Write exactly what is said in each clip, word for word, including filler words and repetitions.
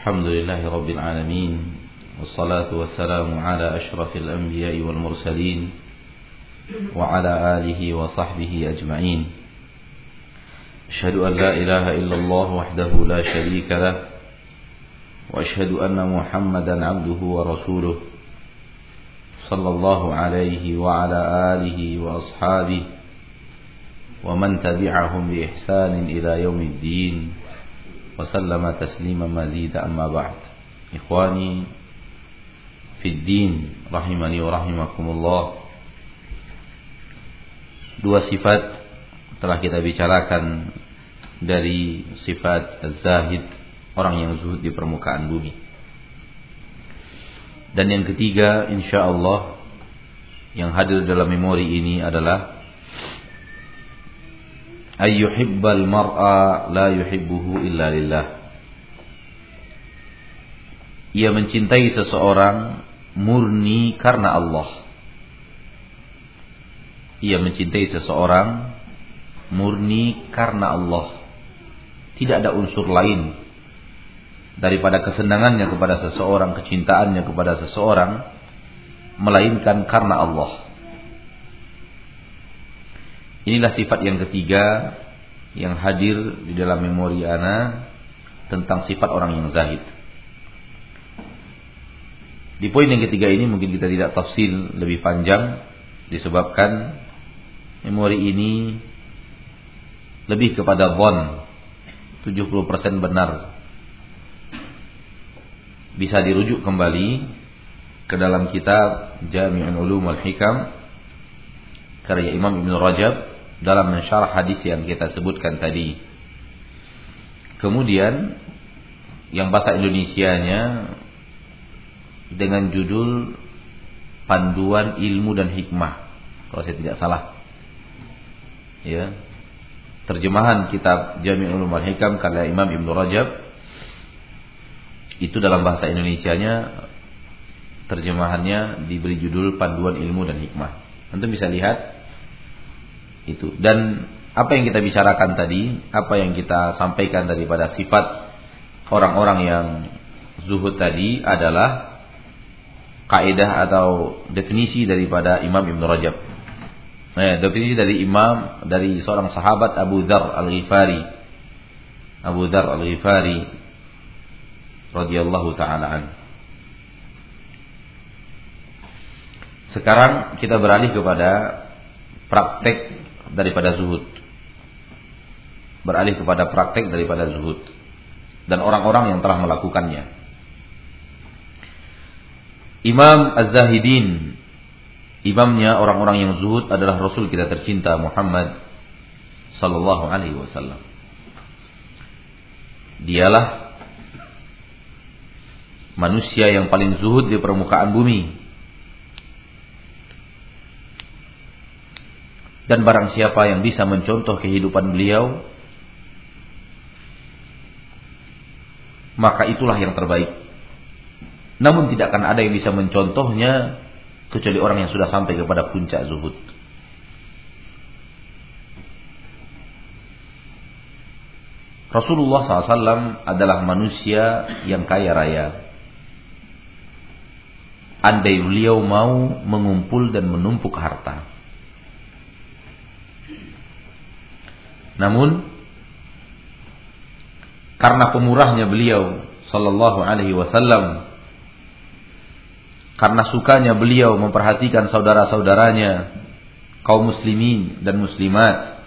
الحمد لله رب العالمين والصلاة والسلام على أشرف الأنبياء والمرسلين وعلى آله وصحبه أجمعين. أشهد أن لا إله إلا الله وحده لا شريك له وأشهد أن محمدا عبده ورسوله صلى الله عليه وعلى آله وأصحابه ومن تبعهم بإحسان إلى يوم الدين وسلم تسليما مزيدا. أما بعد، إخواني في الدين rahimani wa rahimakumullah. Dua sifat telah kita bicarakan dari sifat az-zahid, orang yang zuhud di permukaan bumi. Dan yang ketiga insyaallah yang hadir dalam memori ini adalah ayyuhibbal mar'a la yuhibbuhu illa lillah. Ia mencintai seseorang murni karena Allah. Ia mencintai seseorang murni karena Allah. Tidak ada unsur lain daripada kesenangannya kepada seseorang, kecintaannya kepada seseorang, melainkan karena Allah. Inilah sifat yang ketiga yang hadir di dalam memori ana tentang sifat orang yang zahid. Di poin yang ketiga ini mungkin kita tidak tafsil lebih panjang, disebabkan memori ini lebih kepada dhon, tujuh puluh persen benar. Bisa dirujuk kembali ke dalam kitab Jami'ul Ulum wal Hikam karya Imam Ibn Rajab dalam mensyarah hadis yang kita sebutkan tadi. Kemudian yang bahasa Indonesianya dengan judul Panduan Ilmu dan Hikmah, kalau saya tidak salah. Ya. Terjemahan kitab Jami'ul Ulum wal Hikam karya Imam Ibn Rajab itu dalam bahasa Indonesianya terjemahannya diberi judul Panduan Ilmu dan Hikmah. Anda bisa lihat itu. Dan apa yang kita bicarakan tadi, apa yang kita sampaikan daripada sifat orang-orang yang zuhud tadi adalah kaidah atau definisi daripada Imam Ibn Rajab. Nah, definisi dari Imam, dari seorang sahabat Abu Dzar Al-Ghifari. Abu Dzar Al-Ghifari radhiyallahu taala an. Sekarang kita beralih kepada praktek daripada zuhud. Beralih kepada praktek daripada zuhud dan orang-orang yang telah melakukannya. Imam Az-Zahidin, imamnya orang-orang yang zuhud adalah Rasul kita tercinta Muhammad sallallahu alaihi wasallam. Dialah manusia yang paling zuhud di permukaan bumi. Dan barang siapa yang bisa mencontoh kehidupan beliau, maka itulah yang terbaik. Namun tidak akan ada yang bisa mencontohnya kecuali orang yang sudah sampai kepada puncak zuhud. Rasulullah shallallahu alaihi wasallam adalah manusia yang kaya raya. Andai beliau mau mengumpul dan menumpuk harta, namun karena pemurahnya beliau sallallahu alaihi wasallam, karena sukanya beliau memperhatikan saudara-saudaranya kaum muslimin dan muslimat,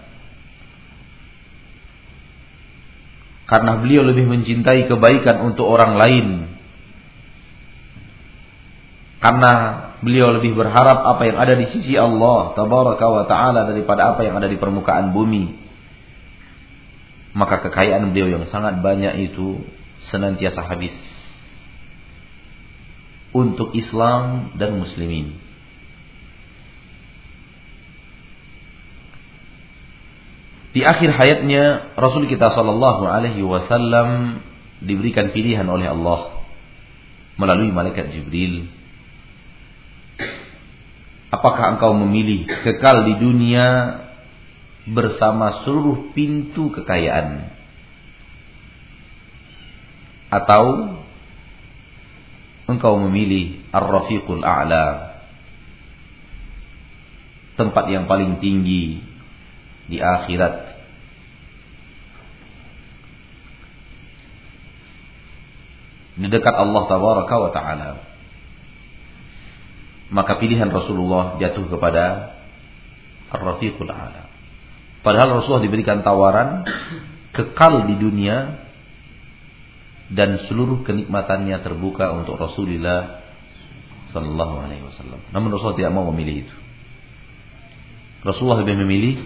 karena beliau lebih mencintai kebaikan untuk orang lain, karena beliau lebih berharap apa yang ada di sisi Allah tabaraka wa ta'ala daripada apa yang ada di permukaan bumi, maka kekayaan beliau yang sangat banyak itu senantiasa habis untuk Islam dan muslimin. Di akhir hayatnya Rasul kita sallallahu alaihi wasallam diberikan pilihan oleh Allah melalui malaikat Jibril. Apakah engkau memilih kekal di dunia bersama seluruh pintu kekayaan, atau engkau memilih Ar-Rafiqul A'la, tempat yang paling tinggi di akhirat. Di dekat Allah Tabaraka wa Ta'ala. Maka pilihan Rasulullah jatuh kepada Ar-Rafiqul A'la. Padahal Rasulullah diberikan tawaran kekal di dunia dan seluruh kenikmatannya terbuka untuk Rasulullah sallallahu alaihi wasallam. Namun Rasulullah tidak mau memilih itu. Rasulullah lebih memilih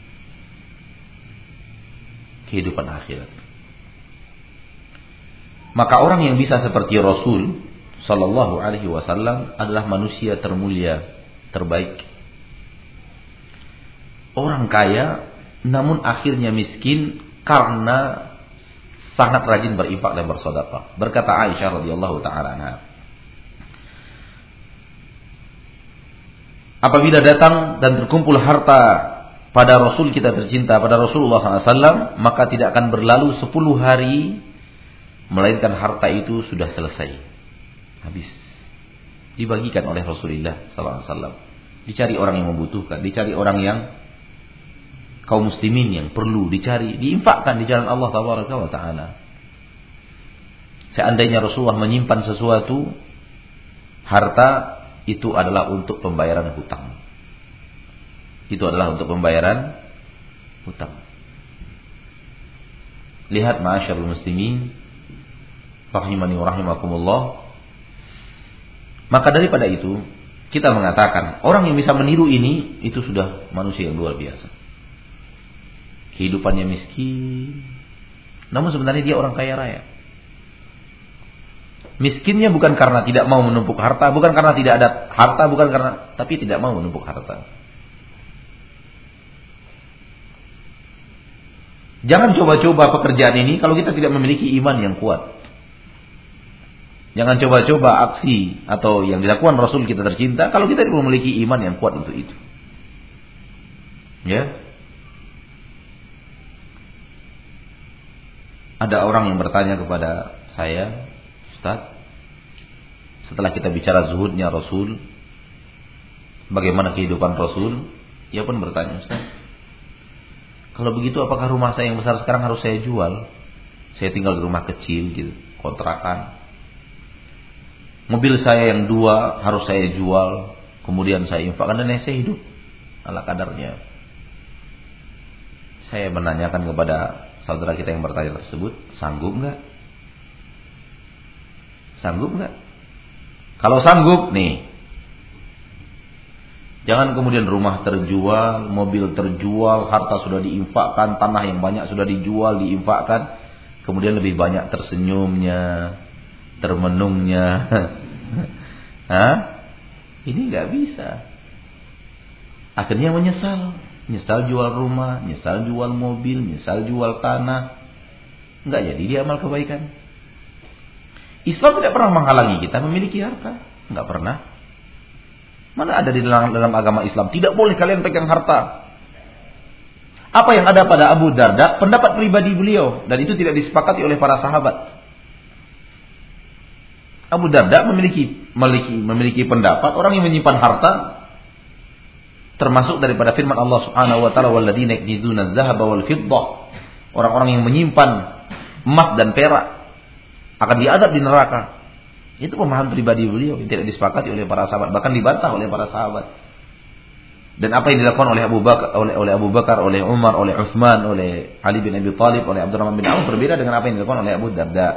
kehidupan akhirat. Maka orang yang bisa seperti Rasul sallallahu alaihi wasallam adalah manusia termulia, terbaik. Orang kaya namun akhirnya miskin karena sangat rajin berinfak dan bersedekah. Berkata Aisyah radhiyallahu taala anha, apabila datang dan terkumpul harta pada Rasul kita tercinta, pada Rasulullah sallallahu alaihi wasallam, maka tidak akan berlalu sepuluh hari melainkan harta itu sudah selesai, habis, dibagikan oleh Rasulullah sallallahu alaihi wasallam. Dicari orang yang membutuhkan, dicari orang yang kaum muslimin yang perlu dicari, diinfakkan di jalan Allah Tabaraka wa Ta'ala. Seandainya Rasulullah menyimpan sesuatu, harta itu adalah untuk pembayaran hutang. Itu adalah untuk pembayaran hutang. Lihat ma'asyarul muslimin, rahimani wa rahimakumullah. Maka daripada itu, kita mengatakan orang yang bisa meniru ini, itu sudah manusia yang luar biasa. Kehidupannya miskin, namun sebenarnya dia orang kaya raya. Miskinnya bukan karena tidak mau menumpuk harta, bukan karena tidak ada harta, bukan karena, tapi tidak mau menumpuk harta. Jangan coba-coba pekerjaan ini kalau kita tidak memiliki iman yang kuat. Jangan coba-coba aksi atau yang dilakukan Rasul kita tercinta kalau kita tidak memiliki iman yang kuat untuk itu. Ya. Ada orang yang bertanya kepada saya, Ustaz, setelah kita bicara zuhudnya Rasul, bagaimana kehidupan Rasul? Ia pun bertanya, Ustaz, kalau begitu apakah rumah saya yang besar sekarang harus saya jual? Saya tinggal di rumah kecil gitu, kontrakan. Mobil saya yang dua harus saya jual, kemudian saya infakkan dan saya hidup ala kadarnya. Saya menanyakan kepada saudara kita yang bertanya tersebut, sanggup enggak? Sanggup enggak? Kalau sanggup nih, jangan kemudian rumah terjual, mobil terjual, harta sudah diinfakkan, tanah yang banyak sudah dijual, diinfakkan, kemudian lebih banyak tersenyumnya, termenungnya. Hah? Ini enggak bisa. Akhirnya menyesal. Nyesal jual rumah, nyesal jual mobil, nyesal jual tanah. Enggak jadi dia amal kebaikan. Islam tidak pernah menghalangi kita memiliki harta. Enggak pernah. Mana ada di dalam, dalam agama Islam tidak boleh kalian pegang harta. Apa yang ada pada Abu Darda, pendapat pribadi beliau, dan itu tidak disepakati oleh para sahabat. Abu Darda memiliki memiliki memiliki pendapat orang yang menyimpan harta, termasuk daripada firman Allah Subhanahu wa taala, walladzina yaknizuna adz-dzahaba wal fiddah, orang-orang yang menyimpan emas dan perak akan diazab di neraka. Itu pemahaman pribadi beliau yang tidak disepakati oleh para sahabat, bahkan dibantah oleh para sahabat. Dan apa yang dilakukan oleh Abu Bakar, oleh oleh Abu Bakar, oleh Umar, oleh Utsman, oleh Ali bin Abi Thalib, oleh Abdurrahman bin Auf berbeda dengan apa yang dilakukan oleh Abu Darda.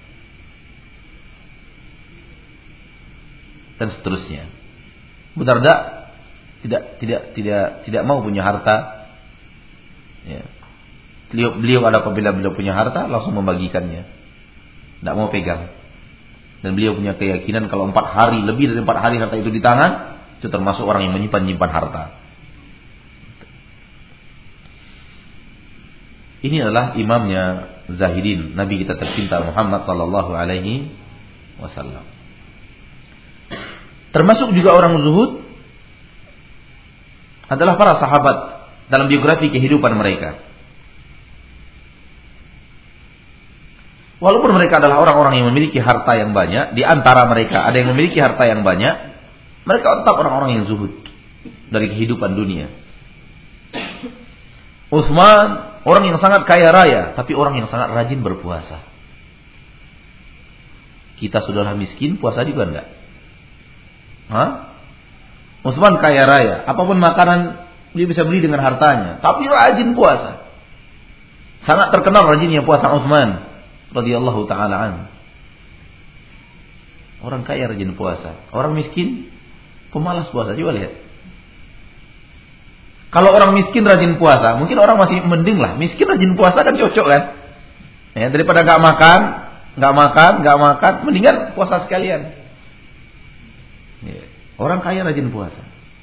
Dan seterusnya. Abu Darda tidak tidak tidak tidak mau punya harta. Ya. Beliau beliau ada apabila beliau punya harta langsung membagikannya. Tidak mau pegang. Dan beliau punya keyakinan kalau empat hari, lebih dari empat hari harta itu di tangan, itu termasuk orang yang menyimpan-nyimpan harta. Ini adalah imamnya Zahidin, Nabi kita tercinta Muhammad sallallahu alaihi wasallam. Termasuk juga orang zuhud adalah para sahabat dalam biografi kehidupan mereka. Walaupun mereka adalah orang-orang yang memiliki harta yang banyak, di antara mereka ada yang memiliki harta yang banyak, mereka tetap orang-orang yang zuhud dari kehidupan dunia. Utsman, orang yang sangat kaya raya, tapi orang yang sangat rajin berpuasa. Kita sudahlah miskin, puasa juga enggak? Hah? Utsman kaya raya, apapun makanan dia bisa beli dengan hartanya, tapi rajin puasa. Sangat terkenal rajinnya puasa Utsman radhiyallahu taala an. Orang kaya rajin puasa, orang miskin pemalas puasa. Coba lihat. Kalau orang miskin rajin puasa, mungkin orang masih mending lah. Miskin rajin puasa kan cocok kan? Ya, daripada nggak makan, nggak makan, nggak makan, mendingan puasa sekalian. Ya. Orang kaya rajin puasa,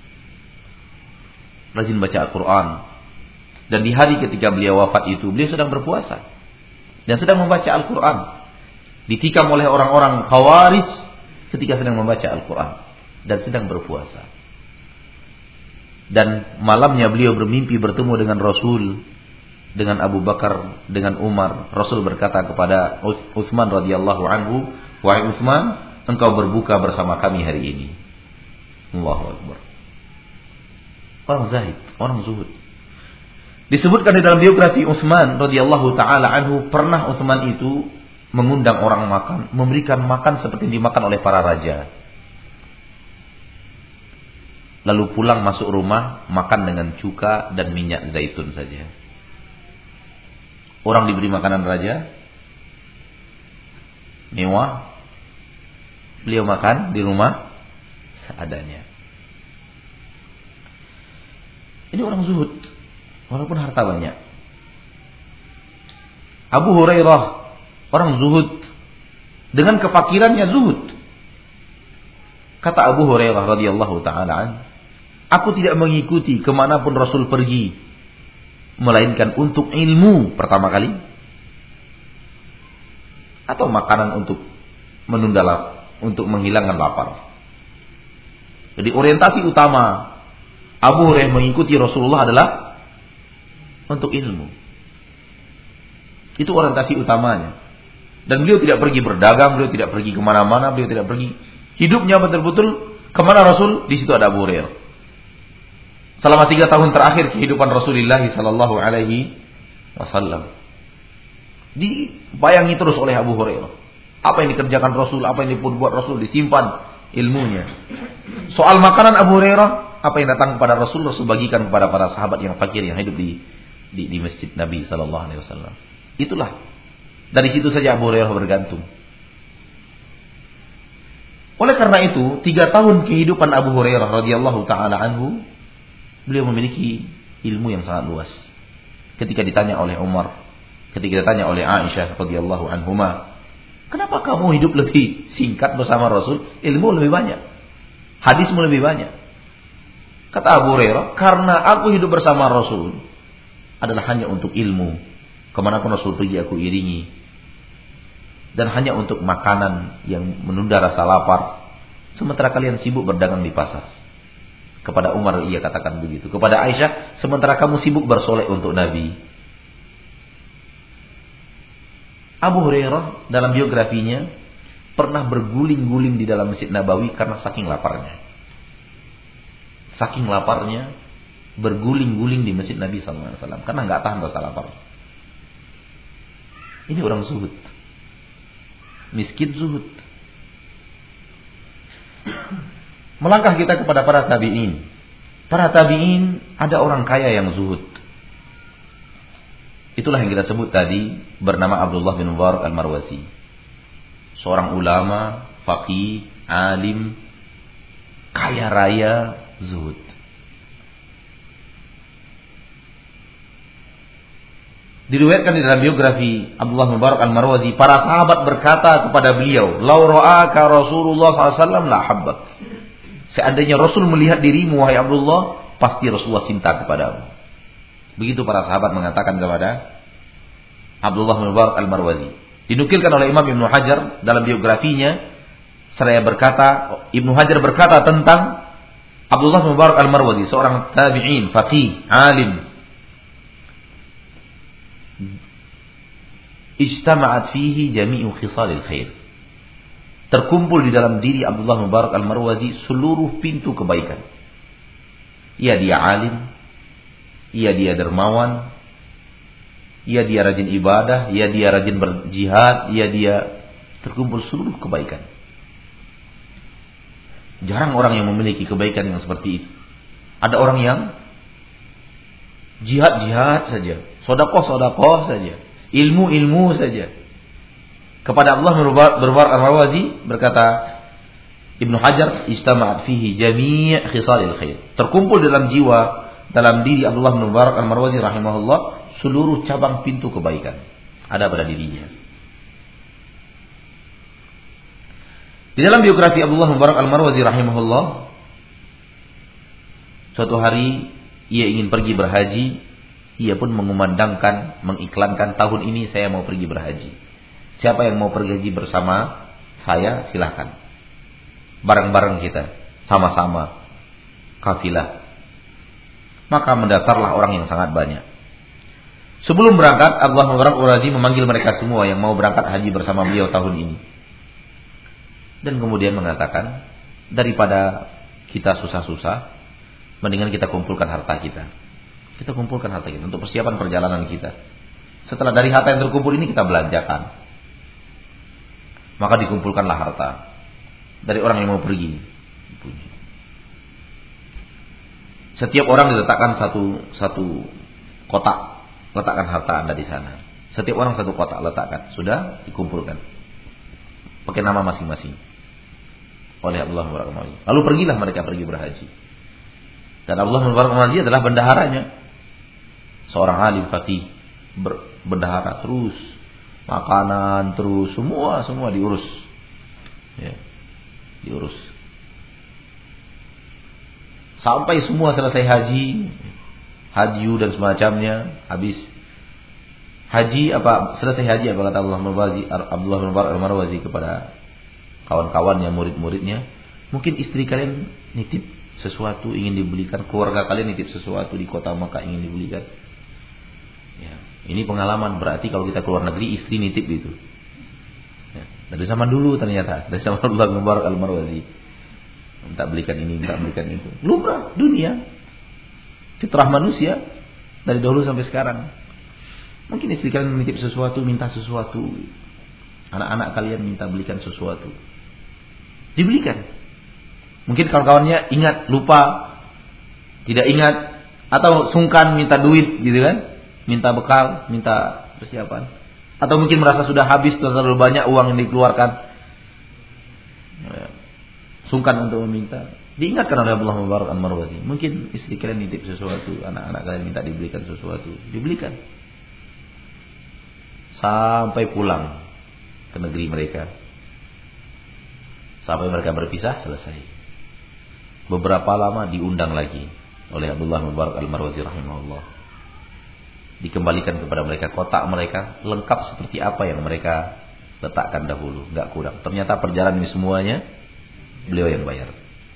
rajin baca Al-Quran, dan di hari ketika beliau wafat itu, beliau sedang berpuasa dan sedang membaca Al-Quran. Ditikam oleh orang-orang Khawarij ketika sedang membaca Al-Quran dan sedang berpuasa. Dan malamnya beliau bermimpi bertemu dengan Rasul, dengan Abu Bakar, dengan Umar. Rasul berkata kepada Utsman radhiyallahu anhu, "Wahai Utsman, engkau berbuka bersama kami hari ini." Allahu Akbar. Orang zahid, orang zuhud. Disebutkan di dalam biografi Utsman radhiyallahu taala anhu, pernah Utsman itu mengundang orang makan, memberikan makan seperti dimakan oleh para raja. Lalu pulang masuk rumah, makan dengan cuka dan minyak zaitun saja. Orang diberi makanan raja, mewah, beliau makan di rumah seadanya. Ini orang zuhud, walaupun harta banyak. Abu Hurairah, orang zuhud, dengan kefakirannya zuhud. Kata Abu Hurairah radhiyallahu taala an, aku tidak mengikuti kemanapun Rasul pergi, melainkan untuk ilmu pertama kali, atau makanan untuk menunda lapar, untuk menghilangkan lapar. Jadi orientasi utama Abu Hurairah mengikuti Rasulullah adalah untuk ilmu. Itu orientasi utamanya. Dan beliau tidak pergi berdagang, beliau tidak pergi kemana-mana, beliau tidak pergi. Hidupnya betul-betul kemana Rasul, di situ ada Abu Hurairah. Selama tiga tahun terakhir kehidupan Rasulullah Sallallahu Alaihi Wasallam, dibayangi terus oleh Abu Hurairah. Apa yang dikerjakan Rasul, apa yang dibuat Rasul, disimpan ilmunya. Soal makanan Abu Hurairah, apa yang datang kepada Rasul, Rasul bagikan kepada para sahabat yang fakir yang hidup di di, di masjid Nabi Sallallahu Alaihi Wasallam. Itulah, dari situ saja Abu Hurairah bergantung. Oleh karena itu, tiga tahun kehidupan Abu Hurairah radhiyallahu taala anhu, beliau memiliki ilmu yang sangat luas. Ketika ditanya oleh Umar, ketika ditanya oleh Aisyah radhiyallahu anhuma, kenapa kamu hidup lebih singkat bersama Rasul? Ilmu lebih banyak, hadismu lebih banyak. Kata Abu Hurairah, karena aku hidup bersama Rasul adalah hanya untuk ilmu. Kemanapun Rasul pergi aku iringi. Dan hanya untuk makanan yang menunda rasa lapar. Sementara kalian sibuk berdagang di pasar. Kepada Umar ia katakan begitu. Kepada Aisyah, sementara kamu sibuk bersolek untuk Nabi. Abu Hurairah dalam biografinya pernah berguling-guling di dalam Masjid Nabawi karena saking laparnya. Saking laparnya berguling-guling di Masjid Nabi sallallahu alaihi wasallam karena nggak tahan rasa lapar. Ini orang zuhud. Miskin zuhud. Melangkah kita kepada para tabi'in. Para tabi'in ada orang kaya yang zuhud. Itulah yang kita sebut tadi, bernama Abdullah bin Mubarak al-Marwazi. Seorang ulama, faqih, alim, kaya raya, zuhud. Diriwayatkan di dalam biografi Abdullah bin Mubarak al-Marwazi, para sahabat berkata kepada beliau, "Lau ra'aka Rasulullah sallallahu alaihi wasallam la habbak." Seandainya Rasul melihat dirimu wahai Abdullah, pasti Rasulullah cinta kepadamu. Begitu para sahabat mengatakan kepada Abdullah bin Mubarak al-Marwazi. Dinukilkan oleh Imam Ibnu Hajar dalam biografinya, seraya berkata, Ibnu Hajar berkata tentang Abdullah bin Mubarak al-Marwazi, seorang tabi'in, faqih, alim. ijtama'at fihi jami'u khisalil khair. Terkumpul di dalam diri Abdullah Mubarak Al-Marwazi seluruh pintu kebaikan. Ia dia alim, ia dia dermawan, ia dia rajin ibadah, ia dia rajin berjihad, ia dia terkumpul seluruh kebaikan. Jarang orang yang memiliki kebaikan yang seperti itu. Ada orang yang jihad-jihad saja, sedekah-sedekah saja, ilmu-ilmu saja. Kepada Allah Mubarak Al-Marwazi berkata Ibnu Hajar, ijtama'at fihi jami' khisalil khair. Terkumpul dalam jiwa, dalam diri Abdullah Mubarak Al-Marwazi rahimahullah seluruh cabang pintu kebaikan ada pada dirinya. Di dalam biografi Abdullah Mubarak Al-Marwazi rahimahullah, suatu hari ia ingin pergi berhaji, ia pun mengumandangkan, mengiklankan, tahun ini saya mau pergi berhaji. Siapa yang mau pergi haji bersama saya, silakan. Bareng-bareng kita, sama-sama kafilah. Maka mendaftarlah orang yang sangat banyak. Sebelum berangkat, Abdullah Mubarak Al-Marwazi memanggil mereka semua yang mau berangkat haji bersama beliau tahun ini. Dan kemudian mengatakan, daripada kita susah-susah, mendingan kita kumpulkan harta kita. Kita kumpulkan harta kita untuk persiapan perjalanan kita. Setelah dari harta yang terkumpul ini kita belanjakan. Maka dikumpulkanlah harta dari orang yang mau pergi. Setiap orang diletakkan satu satu kotak, letakkan harta Anda di sana. Setiap orang satu kotak letakkan, sudah dikumpulkan. Pakai nama masing-masing oleh Abdullah Mubarak Al-Marwazi. Lalu pergilah mereka pergi berhaji. Dan Abdullah Mubarak Al-Marwazi adalah bendaharanya. Seorang alim faqih, bendahara terus, makanan terus, semua semua diurus. Ya, diurus. Sampai semua selesai haji, haji dan semacamnya, habis haji apa selesai haji apa kata Abdullah Mubarak Abdullah Mubarak Al-Marwazi kepada kawan-kawannya, murid-muridnya, mungkin istri kalian nitip sesuatu ingin dibelikan, keluarga kalian nitip sesuatu di kota Makkah ingin dibelikan. Ya, ini pengalaman, berarti kalau kita keluar negeri istri nitip gitu. Ya, dari zaman dulu ternyata, dari zaman Abdullah Mubarak Al-Marwazi. Minta belikan ini, minta belikan itu. Lumrah dunia. Fitrah manusia dari dahulu sampai sekarang. Mungkin istri kalian nitip sesuatu, minta sesuatu. Anak-anak kalian minta belikan sesuatu. Dibelikan. Mungkin kawan-kawannya ingat, lupa, tidak ingat, atau sungkan minta duit gitu kan. Minta bekal, minta persiapan. Atau mungkin merasa sudah habis, terlalu banyak uang yang dikeluarkan. Sungkan untuk meminta. Diingatkan oleh Abdullah Mubarak Al-Marwazi. Mungkin istri kalian nitip sesuatu, anak-anak kalian minta dibelikan sesuatu. Dibelikan. Sampai pulang ke negeri mereka. Sampai mereka berpisah, selesai. Beberapa lama diundang lagi oleh Abdullah Mubarak Al-Marwazi rahimahullah. Dikembalikan kepada mereka kotak mereka lengkap seperti apa yang mereka letakkan dahulu, enggak kurang. Ternyata perjalanan ini semuanya beliau yang bayar.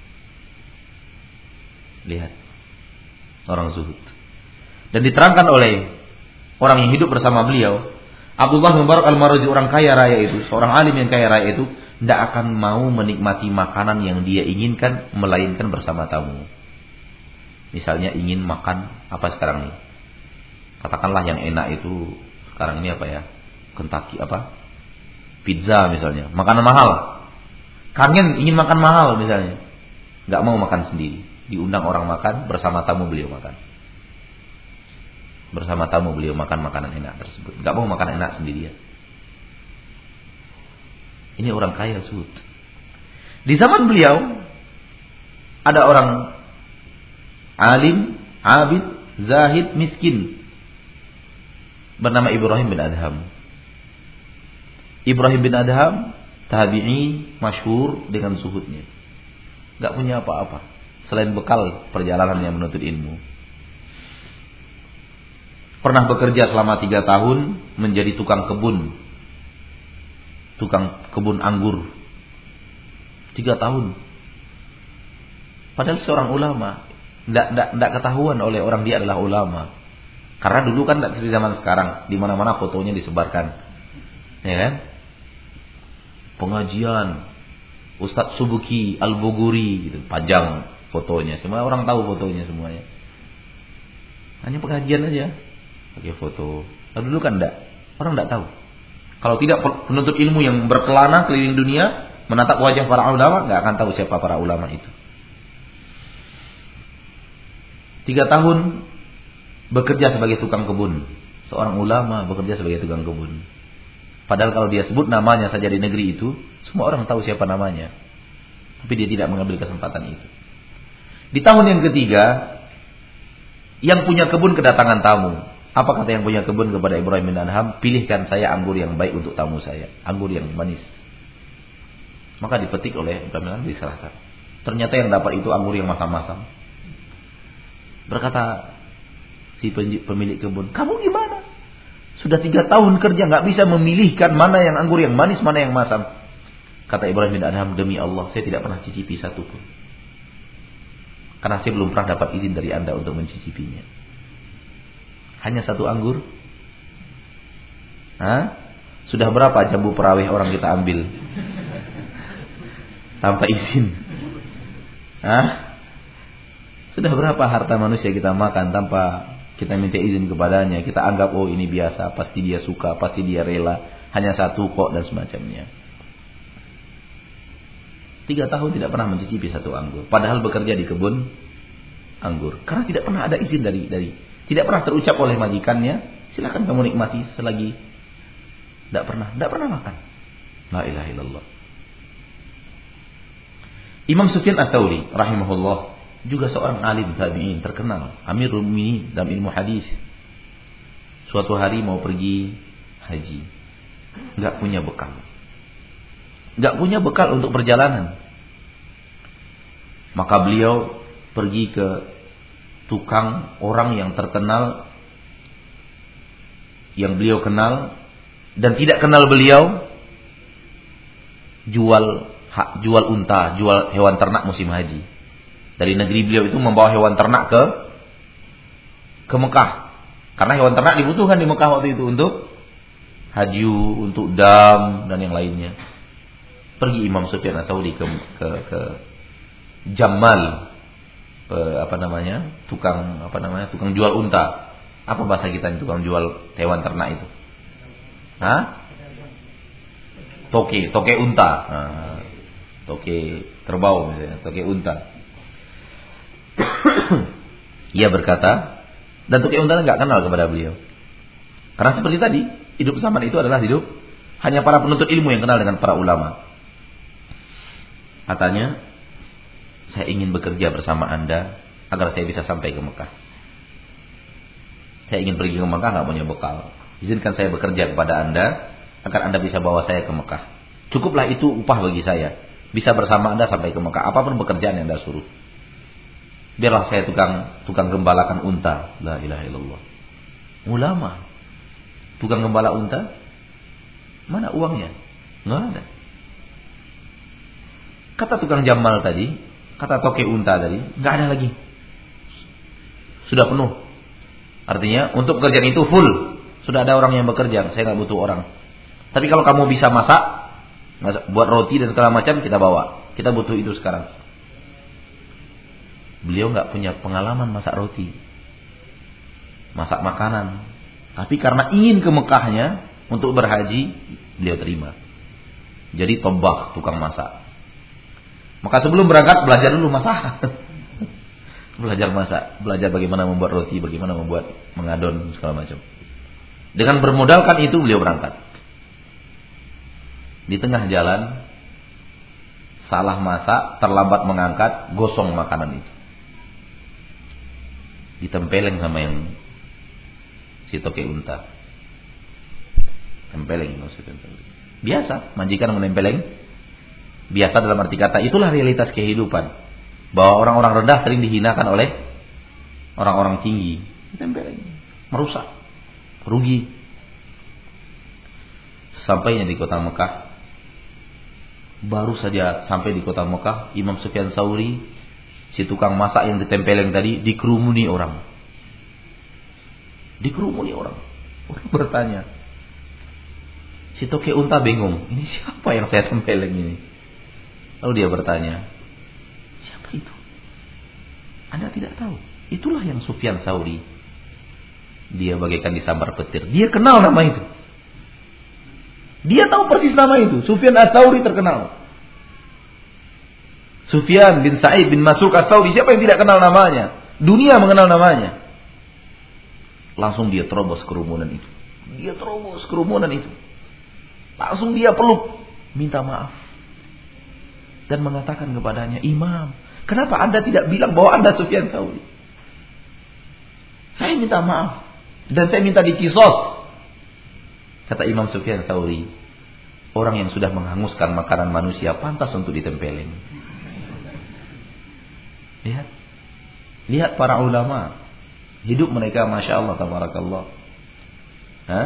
Lihat orang zuhud. Dan diterangkan oleh orang yang hidup bersama beliau, Abdullah Mubarak Al-Marwazi, orang kaya raya itu, seorang alim yang kaya raya itu, tidak akan mau menikmati makanan yang dia inginkan melainkan bersama tamu. Misalnya ingin makan apa sekarang nih? Katakanlah yang enak itu sekarang ini apa ya? Kentucky apa? Pizza misalnya, makanan mahal. Kangen ingin makan mahal misalnya, nggak mau makan sendiri, diundang orang makan, bersama tamu beliau makan. Bersama tamu beliau makan makanan enak tersebut, nggak mau makan enak sendirian. Ini orang kaya zuhud. Di zaman beliau ada orang alim, abid, zahid, miskin bernama Ibrahim bin Adham. Ibrahim bin Adham tabi'i masyhur dengan zuhudnya. Gak punya apa-apa selain bekal perjalanannya menuntut ilmu. Pernah bekerja selama tiga tahun menjadi tukang kebun. Tukang kebun anggur. Tiga tahun. Padahal seorang ulama. Tidak ketahuan oleh orang dia adalah ulama. Karena dulu kan tidak seperti zaman sekarang, di mana-mana fotonya disebarkan. Ya kan? Pengajian Ustadz Subuki Al-Buguri gitu, panjang fotonya, semua orang tahu fotonya semuanya. Hanya pengajian aja pakai foto. Lalu dulu kan enggak, orang enggak tahu. Kalau tidak penuntut ilmu yang berkelana keliling dunia menatap wajah para ulama, enggak akan tahu siapa para ulama itu. Tiga tahun bekerja sebagai tukang kebun. Seorang ulama bekerja sebagai tukang kebun. Padahal kalau dia sebut namanya saja di negeri itu, semua orang tahu siapa namanya. Tapi dia tidak mengambil kesempatan itu. Di tahun yang ketiga, yang punya kebun kedatangan tamu. Apa kata yang punya kebun kepada Ibrahim bin Adham? Pilihkan saya anggur yang baik untuk tamu saya. Anggur yang manis. Maka dipetik oleh Ibrahim bin Adham, diserahkan. Ternyata yang dapat itu anggur yang masam-masam. Berkata si pemilik kebun, kamu gimana? Sudah tiga tahun kerja gak bisa memilihkan mana yang anggur yang manis, mana yang masam. Kata Ibrahim bin Adham, demi Allah saya tidak pernah cicipi satu pun. Karena saya belum pernah dapat izin dari anda untuk mencicipinya. Hanya satu anggur. Hah? Sudah berapa jambu perawih orang kita ambil tanpa izin? Hah? Sudah berapa harta manusia kita makan tanpa kita minta izin kepadanya? Kita anggap oh ini biasa, pasti dia suka, pasti dia rela. Hanya satu kok dan semacamnya. Tiga tahun tidak pernah mencicipi satu anggur. Padahal bekerja di kebun anggur. Karena tidak pernah ada izin dari dari, tidak pernah terucap oleh majikannya, silakan kamu nikmati selagi. Tidak pernah, tidak pernah makan. La ilaha illallah. Imam Sufyan Ats-Tsauri rahimahullah juga seorang alim tabi'in terkenal, Amirul Mu'minin dalam ilmu hadis. Suatu hari mau pergi haji, enggak punya bekal. Enggak punya bekal untuk perjalanan. Maka beliau pergi ke tukang orang yang terkenal, yang beliau kenal dan tidak kenal beliau, jual hak, jual unta, jual hewan ternak musim haji. Dari negeri beliau itu membawa hewan ternak ke ke Mekah. Karena hewan ternak dibutuhkan di Mekah waktu itu untuk haji, untuk dam dan yang lainnya. Pergi Imam Sufyan Ats-Tsauri ke ke, ke Jamal, ke, apa namanya? Tukang apa namanya? Tukang jual unta. Apa bahasa kita tukang jual hewan ternak itu? Hah? Toke, toke unta. Nah, toke kerbau misalnya, toke unta. Ia berkata, dan Tuki Unta enggak kenal kepada beliau. Karena seperti tadi, hidup zaman itu adalah hidup hanya para penuntut ilmu yang kenal dengan para ulama. Katanya, saya ingin bekerja bersama anda agar saya bisa sampai ke Mekah. Saya ingin pergi ke Mekah, enggak punya bekal. Izinkan saya bekerja kepada anda agar anda bisa bawa saya ke Mekah. Cukuplah itu upah bagi saya. Bisa bersama anda sampai ke Mekah, apapun pekerjaan yang anda suruh. Biarlah saya tukang tukang gembalakan unta. La ilaha illallah. Ulama tukang gembala unta, mana uangnya? Enggak ada. Kata tukang Jamal tadi, kata toke unta tadi, enggak ada lagi. Sudah penuh. Artinya untuk pekerjaan itu full. Sudah ada orang yang bekerja, saya enggak butuh orang. Tapi kalau kamu bisa masak, masak buat roti dan segala macam, kita bawa. Kita butuh itu sekarang. Beliau nggak punya pengalaman masak roti, masak makanan. Tapi karena ingin ke Mekahnya untuk berhaji, beliau terima. Jadi tobah tukang masak. Maka sebelum berangkat belajar dulu masak. Belajar masak, belajar bagaimana membuat roti, bagaimana membuat mengadon segala macam. Dengan bermodalkan itu beliau berangkat. Di tengah jalan salah masak, terlambat mengangkat, gosong makanan itu. Ditempeleng sama yang si toke unta. Tempeleng maksudnya. Biasa, majikan menempeleng. Biasa dalam arti kata, itulah realitas kehidupan. Bahwa orang-orang rendah sering dihinakan oleh orang-orang tinggi. Ditempeleng, merusak, rugi. Sampainya di kota Mekah, baru saja sampai di kota Mekah, Imam Sufyan Ats-Tsauri, si tukang masak yang ditempeleng tadi, dikerumuni orang. Dikerumuni orang. Orang bertanya, Si toke unta bingung, ini siapa yang saya tempeleng ini? Lalu dia bertanya, siapa itu? Anda tidak tahu. Itulah yang Sufyan Tsauri. Dia bagaikan disambar petir. Dia kenal nama itu. Dia tahu persis nama itu. Sufyan Ats-Tsauri terkenal. Sufyan bin Sa'id bin Masruq Ats-Tsauri, siapa yang tidak kenal namanya? Dunia mengenal namanya. Langsung dia terobos kerumunan itu. Dia terobos kerumunan itu. Langsung dia peluk, minta maaf. Dan mengatakan kepadanya, Imam, kenapa Anda tidak bilang bahwa Anda Sufyan Tsauri? Saya minta maaf. Dan saya minta dikisos. Kata Imam Sufyan Tsauri, orang yang sudah menghanguskan makanan manusia pantas untuk ditempelin. Lihat. Lihat para ulama. Hidup mereka Masya Allah, tabarakallah. Hah?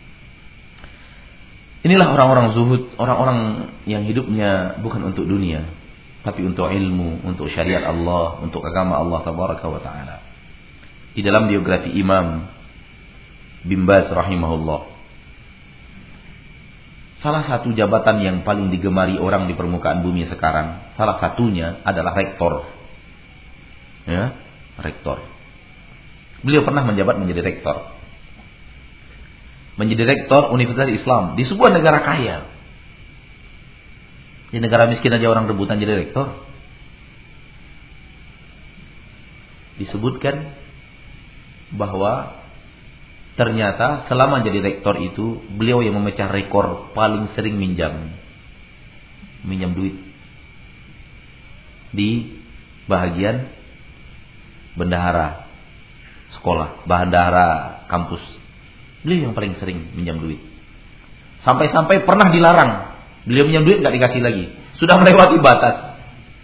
Inilah orang-orang zuhud. Orang-orang yang hidupnya bukan untuk dunia, tapi untuk ilmu, untuk syariat Allah, untuk agama Allah tabaraka wa ta'ala. Di dalam biografi Imam bin Baz rahimahullah, salah satu jabatan yang paling digemari orang di permukaan bumi sekarang, salah satunya adalah rektor. Ya, rektor. Beliau pernah menjabat menjadi rektor. Menjadi rektor Universitas Islam di sebuah negara kaya. Di negara miskin aja orang rebutan jadi rektor. Disebutkan bahwa ternyata selama jadi rektor itu beliau yang memecah rekor paling sering minjam minjam duit di bahagian bendahara sekolah, bendahara kampus. Beliau yang paling sering minjam duit. Sampai-sampai pernah dilarang. Beliau minjam duit nggak dikasih lagi. Sudah melewati batas.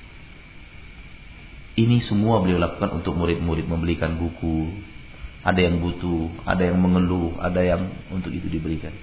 Ini semua beliau lakukan untuk murid-murid, membelikan buku. Ada yang butuh, ada yang mengeluh, ada yang untuk itu diberikan.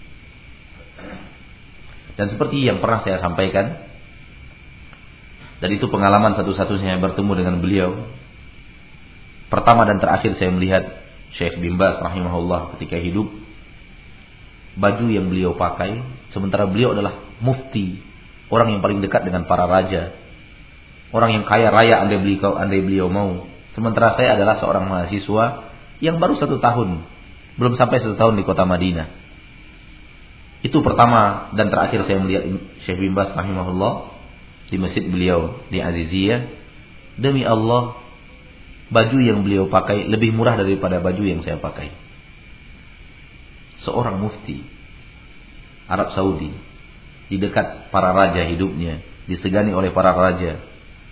Dan seperti yang pernah saya sampaikan, dan itu pengalaman satu-satunya yang bertemu dengan beliau. Pertama dan terakhir saya melihat Syekh bin Baz rahimahullah ketika hidup. Baju yang beliau pakai, sementara beliau adalah mufti, orang yang paling dekat dengan para raja, orang yang kaya raya andai beliau, andai beliau mau. Sementara saya adalah seorang mahasiswa yang baru satu tahun, belum sampai satu tahun di kota Madinah. Itu pertama dan terakhir saya melihat Syekh bin Baz rahimahullah di masjid beliau di Aziziyah. Demi Allah, baju yang beliau pakai lebih murah daripada baju yang saya pakai. Seorang mufti Arab Saudi, di dekat para raja hidupnya, disegani oleh para raja.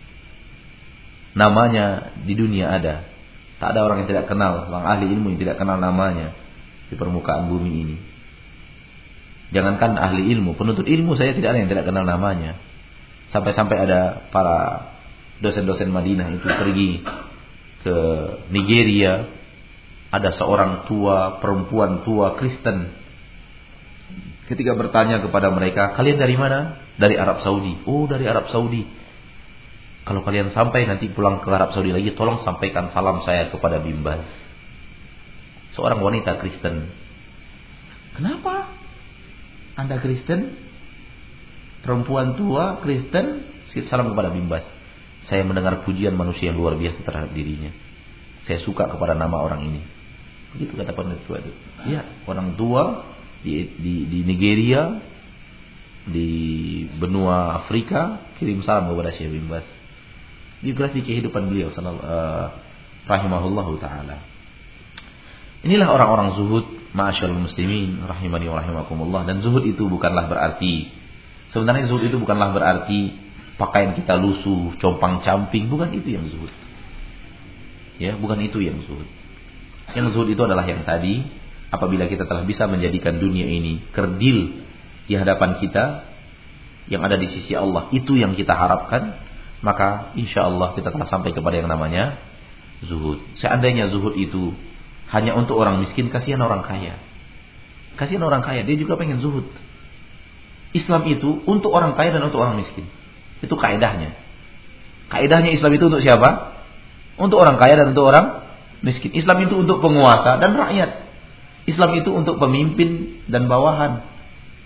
Namanya di dunia ada. Tak ada orang yang tidak kenal, orang ahli ilmu yang tidak kenal namanya di permukaan bumi ini. Jangankan ahli ilmu, penuntut ilmu saya tidak ada yang tidak kenal namanya. Sampai-sampai ada para dosen-dosen Madinah itu pergi ke Nigeria, ada seorang tua, perempuan tua Kristen. Ketika bertanya kepada mereka, kalian dari mana? Dari Arab Saudi. Oh, dari Arab Saudi. Kalau kalian sampai nanti pulang ke Arab Saudi lagi, tolong sampaikan salam saya kepada bin Baz. Seorang wanita Kristen. Kenapa Anda Kristen? Perempuan tua Kristen, salam kepada bin Baz. Saya mendengar pujian manusia yang luar biasa terhadap dirinya. Saya suka kepada nama orang ini. Begitu kata peneliti itu. Ya, orang tua di, di, di Nigeria, di benua Afrika, kirim salam kepada Syekh bin Baz. Biografi kehidupan beliau uh, rahimahullahu ta'ala. Inilah orang-orang zuhud, ma'asyarul muslimin rahimani wa rahimakumullah. Dan zuhud itu bukanlah berarti, sebenarnya zuhud itu bukanlah berarti pakaian kita lusuh, compang-camping. Bukan itu yang zuhud. Ya, bukan itu yang zuhud. Yang zuhud itu adalah yang tadi, apabila kita telah bisa menjadikan dunia ini kerdil di hadapan kita, yang ada di sisi Allah, itu yang kita harapkan, maka insya Allah kita telah sampai kepada yang namanya zuhud. Seandainya zuhud itu hanya untuk orang miskin, kasihan orang kaya. Kasihan orang kaya, dia juga pengen zuhud. Islam itu untuk orang kaya dan untuk orang miskin. Itu kaedahnya. Kaedahnya Islam itu untuk siapa? Untuk orang kaya dan untuk orang miskin. Islam itu untuk penguasa dan rakyat. Islam itu untuk pemimpin dan bawahan.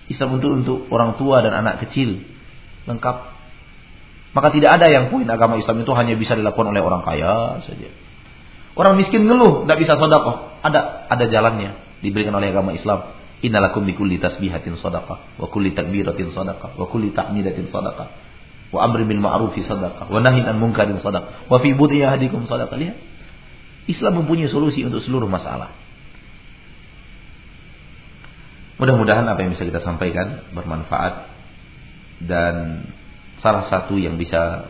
Islam untuk untuk orang tua dan anak kecil, lengkap. Maka tidak ada yang poin agama Islam itu hanya bisa dilakukan oleh orang kaya saja. Orang miskin ngeluh, tidak bisa sedekah. Ada ada jalannya diberikan oleh agama Islam. Innalakum bikulli tasbihatin sadaqah, wa kulli takbiratin sadaqah, wa kulli tahmidatin sadaqah, wa amri bil ma'rufi sadaqah, wa nahyin an munkarin sadaqah, wa fi bud'i ahadikum sadaqah. Lihat, Islam mempunyai solusi untuk seluruh masalah. Mudah-mudahan apa yang bisa kita sampaikan bermanfaat, dan salah satu yang bisa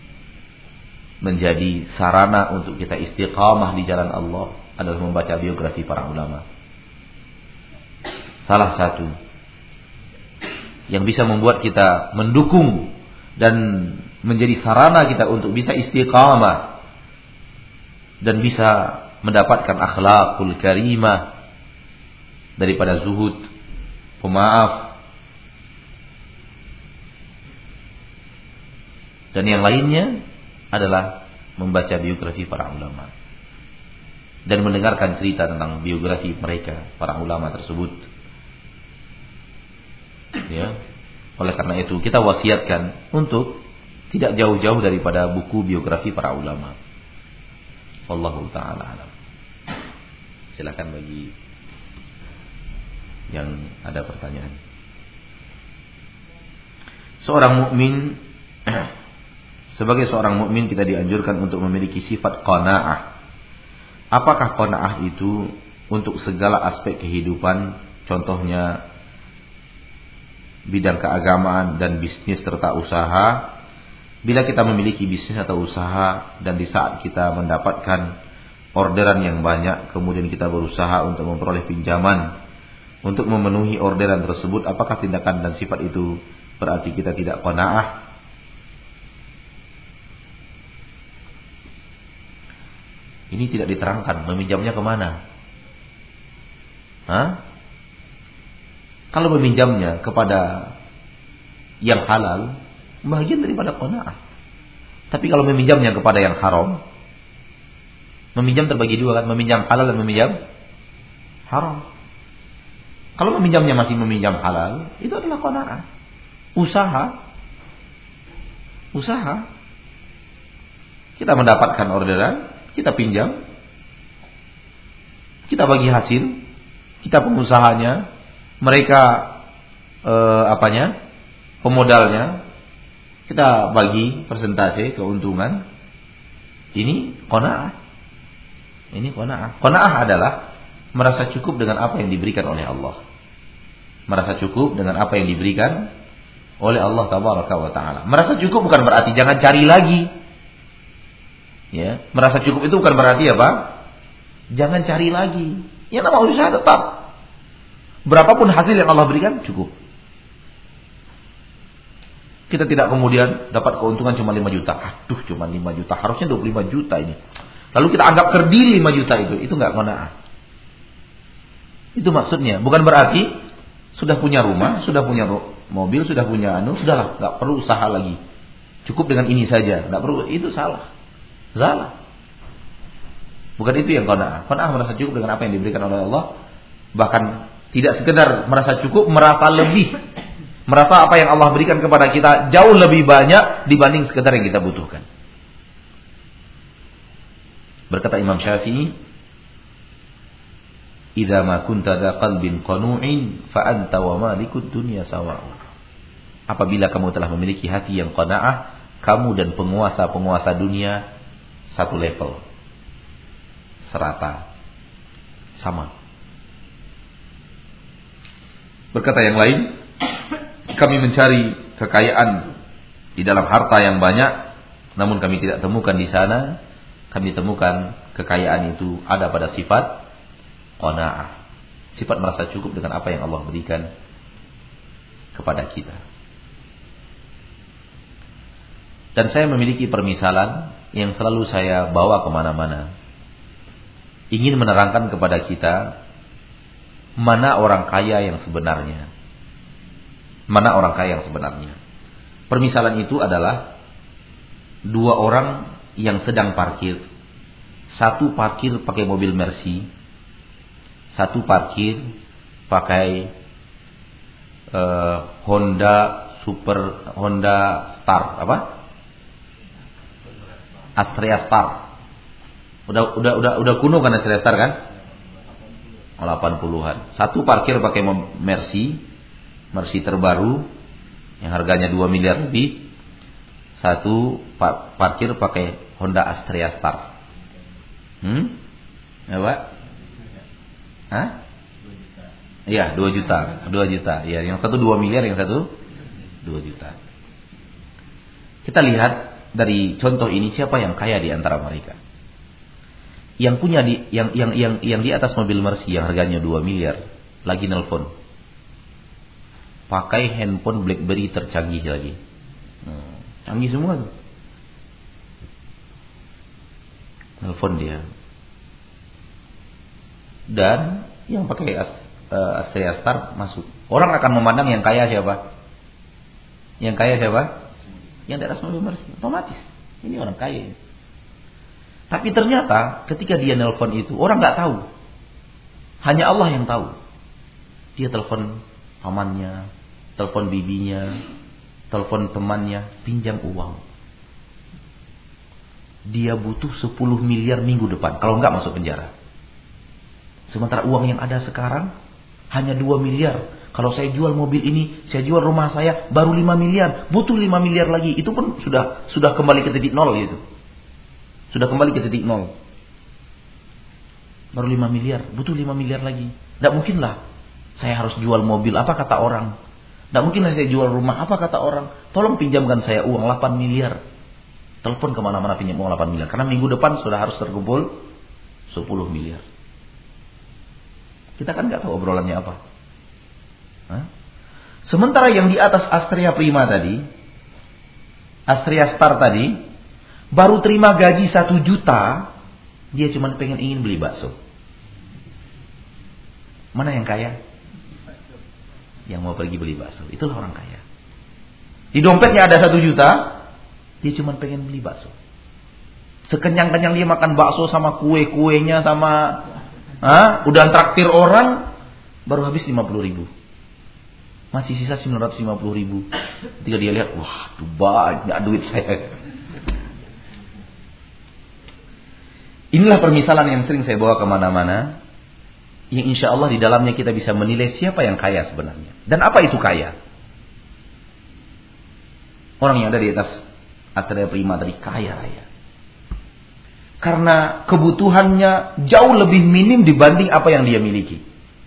menjadi sarana untuk kita istiqamah di jalan Allah adalah membaca biografi para ulama. Salah satu yang bisa membuat kita mendukung dan menjadi sarana kita untuk bisa istiqamah dan bisa mendapatkan akhlakul karimah daripada zuhud, pemaaf, dan yang lainnya adalah membaca biografi para ulama dan mendengarkan cerita tentang biografi mereka, para ulama tersebut. Ya, oleh karena itu kita wasiatkan untuk tidak jauh-jauh daripada buku biografi para ulama. Wallahu ta'ala alam. Silakan bagi yang ada pertanyaan. Seorang mukmin sebagai seorang mukmin kita dianjurkan untuk memiliki sifat qanaah. Apakah qanaah itu untuk segala aspek kehidupan, contohnya bidang keagamaan dan bisnis serta usaha? Bila kita memiliki bisnis atau usaha dan di saat kita mendapatkan orderan yang banyak, kemudian kita berusaha untuk memperoleh pinjaman untuk memenuhi orderan tersebut, apakah tindakan dan sifat itu berarti kita tidak qanaah? Ini tidak diterangkan meminjamnya kemana. Hah? Kalau meminjamnya kepada yang halal, bagian daripada qanaah. Tapi kalau meminjamnya kepada yang haram, meminjam terbagi dua kan, meminjam halal dan meminjam haram. Kalau meminjamnya masih meminjam halal, itu adalah qanaah. Usaha, usaha. Kita mendapatkan orderan, kita pinjam, kita bagi hasil, kita pengusahanya, mereka eh, apanya, pemodalnya, kita bagi persentase keuntungan. Ini qanaah. Ini qanaah. Qanaah adalah merasa cukup dengan apa yang diberikan oleh Allah. Merasa cukup dengan apa yang diberikan oleh Allah tabaraka wa taala. Merasa cukup bukan berarti jangan cari lagi. Ya, merasa cukup itu bukan berarti apa? Jangan cari lagi. Yang namanya usaha tetap. Berapapun hasil yang Allah berikan cukup. Kita tidak kemudian dapat keuntungan cuma lima juta. Aduh, cuma lima juta. Harusnya dua puluh lima juta ini. Lalu kita anggap kerdil lima juta itu. Itu enggak qanaah. Itu maksudnya. Bukan berarti sudah punya rumah, sudah punya mobil, sudah punya anu, sudahlah, enggak perlu usaha lagi. Cukup dengan ini saja. Enggak perlu. Itu salah. Salah. Bukan itu yang qanaah. Qanaah merasa cukup dengan apa yang diberikan oleh Allah. Bahkan tidak sekedar merasa cukup, merasa lebih. Merasa apa yang Allah berikan kepada kita jauh lebih banyak dibanding sekedar yang kita butuhkan. Berkata Imam Syafi'i, "Idza ma kunta dza qalbin qanu'in fa anta wa malikud dunya sawa'un." Apabila kamu telah memiliki hati yang qanaah, kamu dan penguasa-penguasa dunia satu level. Serata. Sama. Berkata yang lain, kami mencari kekayaan di dalam harta yang banyak, namun kami tidak temukan di sana. Kami temukan kekayaan itu ada pada sifat qanaah. Sifat merasa cukup dengan apa yang Allah berikan kepada kita. Dan saya memiliki permisalan yang selalu saya bawa kemana-mana. Ingin menerangkan kepada kita mana orang kaya yang sebenarnya. Mana orang kaya yang sebenarnya. Permisalan itu adalah dua orang yang sedang parkir. Satu parkir pakai mobil Mercy, satu parkir pakai uh, Honda Super Honda Star apa? Astrea Star. Udah udah udah udah kuno kan Astrea Star kan? delapan puluhan. Satu parkir pakai Mercy, Mercy terbaru yang harganya dua miliar lebih. Satu parkir pakai Honda Astrea Star. Hmm? Ya, Pak? Hah? Iya, dua juta. dua juta. Iya, yang satu dua miliar, yang satu dua juta. Kita lihat dari contoh ini siapa yang kaya di antara mereka. Yang punya di yang yang yang yang di atas mobil Mercy yang harganya dua miliar lagi nelpon. Pakai handphone BlackBerry tercanggih lagi. Hmm, canggih semua tuh. Nelpon dia. Dan yang pakai As, uh, Astrea Star masuk. Orang akan memandang yang kaya siapa? Yang kaya siapa? Yang di atas mobil Mercy. Otomatis. Ini orang kaya. Tapi ternyata ketika dia nelpon itu orang nggak tahu. Hanya Allah yang tahu. Dia telepon pamannya, telepon bibinya, telepon temannya, pinjam uang. Dia butuh sepuluh miliar minggu depan. Kalau nggak masuk penjara. Sementara uang yang ada sekarang hanya dua miliar. Kalau saya jual mobil ini, saya jual rumah saya baru lima miliar. Butuh lima miliar lagi. Itu pun sudah sudah kembali ke titik nol gitu. Sudah kembali ke titik nol. Baru lima miliar, butuh lima miliar lagi. Tidak mungkinlah saya harus jual mobil, apa kata orang. Tidak mungkinlah saya jual rumah, apa kata orang. Tolong pinjamkan saya uang delapan miliar. Telepon kemana-mana pinjam uang delapan miliar. Karena minggu depan sudah harus terkumpul sepuluh miliar. Kita kan nggak tahu obrolannya apa. Hah? Sementara yang di atas Astrea Prima tadi, Astrea Star tadi, baru terima gaji satu juta, dia cuma pengen ingin beli bakso. Mana yang kaya? Yang mau pergi beli bakso. Itulah orang kaya. Di dompetnya ada satu juta, dia cuma pengen beli bakso. Sekenyang-kenyang dia makan bakso sama kue-kuenya, sama ah, udah traktir orang, baru habis lima puluh ribu. Masih sisa sembilan ratus lima puluh ribu. Ketika dia lihat, wah, tuh banyak duit saya. Inilah permisalan yang sering saya bawa kemana-mana, yang insya Allah di dalamnya kita bisa menilai siapa yang kaya sebenarnya. Dan apa itu kaya? Orang yang ada di atas Astrea Prima tadi kaya raya. Karena kebutuhannya jauh lebih minim dibanding apa yang dia miliki.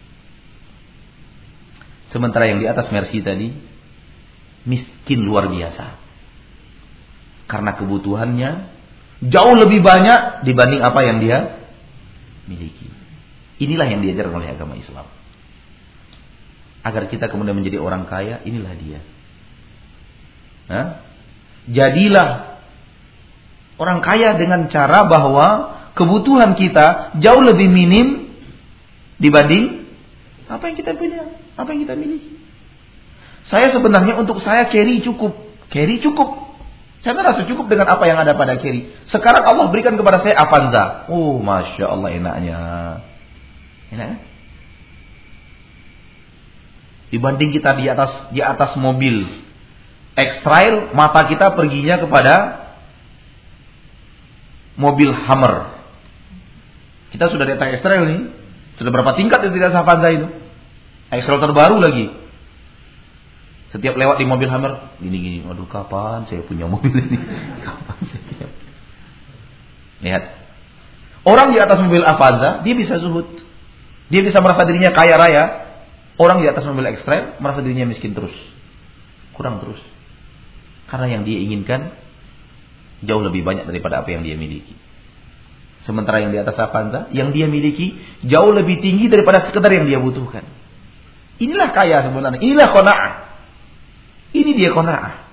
Sementara yang di atas Mercy tadi miskin luar biasa. Karena kebutuhannya jauh lebih banyak dibanding apa yang dia miliki. Inilah yang diajarkan oleh agama Islam. Agar kita kemudian menjadi orang kaya, inilah dia. Hah? Jadilah orang kaya dengan cara bahwa kebutuhan kita jauh lebih minim dibanding apa yang kita punya, apa yang kita miliki. Saya sebenarnya untuk saya carry cukup, carry cukup. Saya merasa cukup dengan apa yang ada pada kiri. Sekarang Allah berikan kepada saya Avanza. Oh, Masya Allah enaknya. Enak kan? Dibanding kita di atas di atas mobil X-Trail, mata kita perginya kepada mobil Hummer. Kita sudah di atas X-Trail nih. Sudah berapa tingkat di atas Avanza itu? X-Trail terbaru lagi. Setiap lewat di mobil Hummer, gini-gini, aduh kapan saya punya mobil ini? Kapan saya punya? Lihat. Orang di atas mobil Avanza, dia bisa zuhud. Dia bisa merasa dirinya kaya raya. Orang di atas mobil X-Trail merasa dirinya miskin terus. Kurang terus. Karena yang dia inginkan jauh lebih banyak daripada apa yang dia miliki. Sementara yang di atas Avanza, yang dia miliki jauh lebih tinggi daripada sekedar yang dia butuhkan. Inilah kaya sebenarnya. Inilah qanaah. Ini dia qanaah.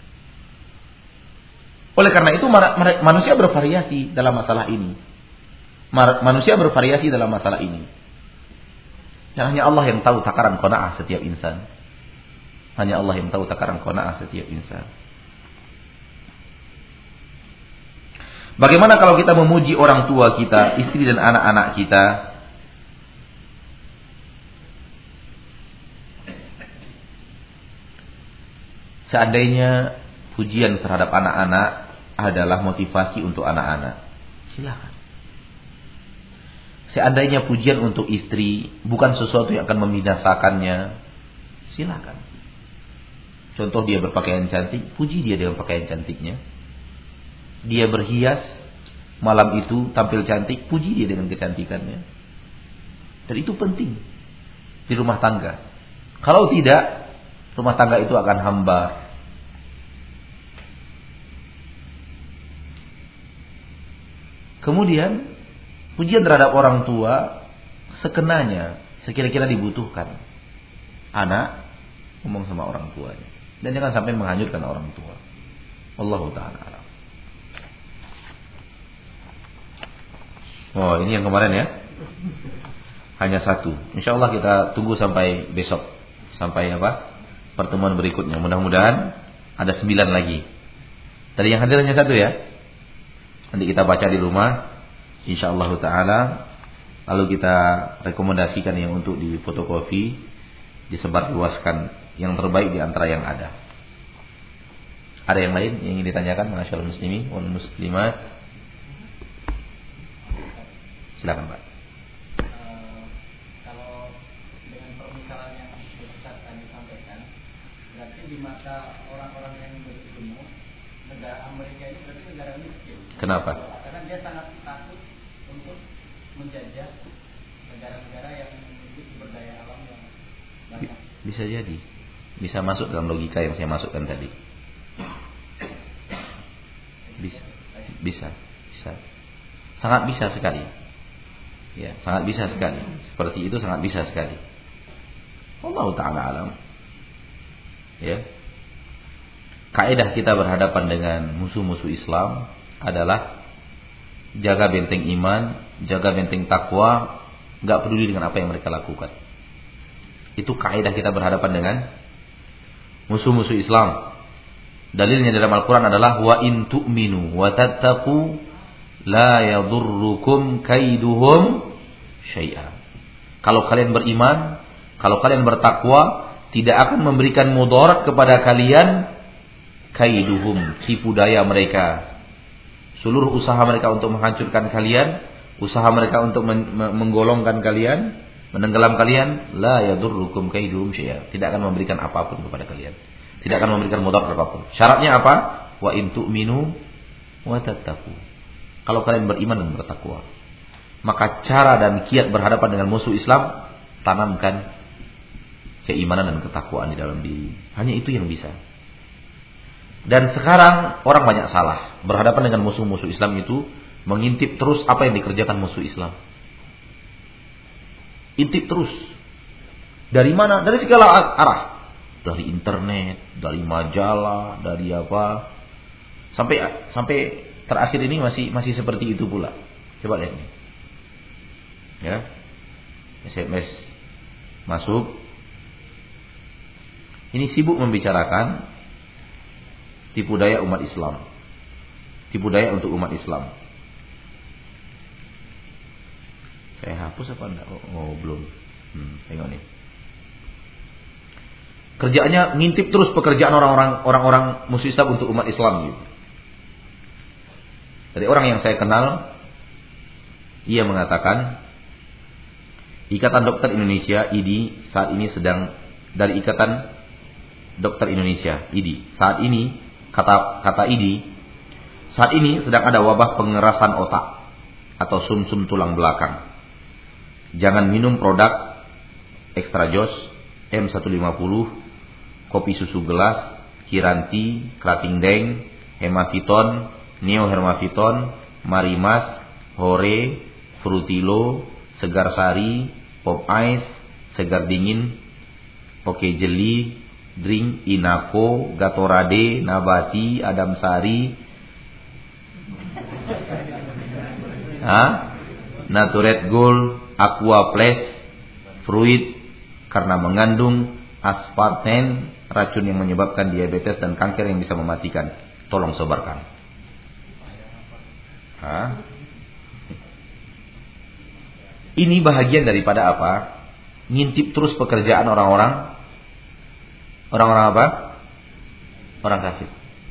Oleh karena itu manusia bervariasi dalam masalah ini. Manusia bervariasi dalam masalah ini. Dan hanya Allah yang tahu takaran qanaah setiap insan. Hanya Allah yang tahu takaran qanaah setiap insan. Bagaimana kalau kita memuji orang tua kita, istri dan anak-anak kita? Seandainya pujian terhadap anak-anak adalah motivasi untuk anak-anak, silakan. Seandainya pujian untuk istri bukan sesuatu yang akan membinasakannya, silakan. Contoh, dia berpakaian cantik, puji dia dengan pakaian cantiknya. Dia berhias, malam itu tampil cantik, puji dia dengan kecantikannya. Dan itu penting di rumah tangga. Kalau tidak, rumah tangga itu akan hambar. Kemudian pujian terhadap orang tua sekenanya, sekira-kira dibutuhkan. Anak ngomong sama orang tuanya, dan jangan sampai menghanyutkan orang tua. Wallahu ta'ala alam. Oh, ini yang kemarin ya. Hanya satu. Insyaallah kita tunggu sampai besok, sampai apa? Pertemuan berikutnya. Mudah-mudahan ada sembilan lagi. Tadi yang hadir hanya satu ya. Nanti kita baca di rumah, insyaallah ta'ala. Lalu kita rekomendasikan yang untuk di fotokopi, disebarluaskan yang terbaik di antara yang ada. Ada yang lain yang ingin ditanyakan, masyaallah muslimin wal muslimat? Silakan Pak. Uh, kalau dengan permisalan yang Ustaz tadi sampaikan, berarti di mata orang-orang yang berilmu, negara Amerika ini berarti negara miskin. Kenapa? Karena dia sangat takut untuk menjajah negara-negara yang memiliki sumber daya alam yang banyak. Bisa jadi, bisa masuk dalam logika yang saya masukkan tadi. Bisa, bisa, bisa, sangat bisa sekali. Ya, sangat bisa sekali. Seperti itu sangat bisa sekali. Allah Ta'ala alam. Ya. Kaidah kita berhadapan dengan musuh-musuh Islam adalah jaga benteng iman, jaga benteng takwa, enggak peduli dengan apa yang mereka lakukan. Itu kaidah kita berhadapan dengan musuh-musuh Islam. Dalilnya dalam Al-Quran adalah wa in tu'minu wa tattaqu la yadurrukum kaiduhum syai'a. Kalau kalian beriman, kalau kalian bertakwa, tidak akan memberikan mudarat kepada kalian kaiduhum, tipu daya mereka. Seluruh usaha mereka untuk menghancurkan kalian, usaha mereka untuk menggolongkan kalian, menenggelam kalian, la yadurrukum kaiduhum syai'a, tidak akan memberikan apapun kepada kalian. Tidak akan memberikan mudarat apapun. Syaratnya apa? Wa in tu'minu wa tattaqu. Kalau kalian beriman dan bertakwa, maka cara dan kiat berhadapan dengan musuh Islam, tanamkan keimanan dan ketakwaan di dalam diri. Hanya itu yang bisa. Dan sekarang orang banyak salah berhadapan dengan musuh-musuh Islam itu, mengintip terus apa yang dikerjakan musuh Islam. Intip terus. Dari mana? Dari segala arah. Dari internet, dari majalah, dari apa? Sampai sampai terakhir ini masih masih seperti itu pula. Coba lihat nih. Ya. S M S masuk. Ini sibuk membicarakan tipu daya umat Islam. Tipu daya untuk umat Islam. Saya hapus apa enggak? Oh, oh belum. Hmm, tengok nih. Kerjaannya ngintip terus pekerjaan orang-orang orang-orang musuh Islam untuk umat Islam gitu. Dari orang yang saya kenal, ia mengatakan Ikatan Dokter Indonesia I D I saat ini sedang, dari Ikatan Dokter Indonesia I D I saat ini, kata kata I D I, saat ini sedang ada wabah pengerasan otak atau sumsum tulang belakang. Jangan minum produk Extra Jos, M seratus lima puluh, kopi susu gelas, Kiranti, Krating Deng, Hemaviton, Neo Hermaviton, Marimas, Hore, Frutilo, Segar Sari, Pop Ice, Segar Dingin, Oke Jeli, Drink, Inako, Gatorade, Nabati, Adam Sari, ha? Naturet Gold, Aqua Plus, Fruit, karena mengandung asparten, racun yang menyebabkan diabetes dan kanker yang bisa mematikan. Tolong sebarkan. Hah? Ini bahagian daripada apa? Ngintip terus pekerjaan orang-orang. Orang-orang apa? orang kafir.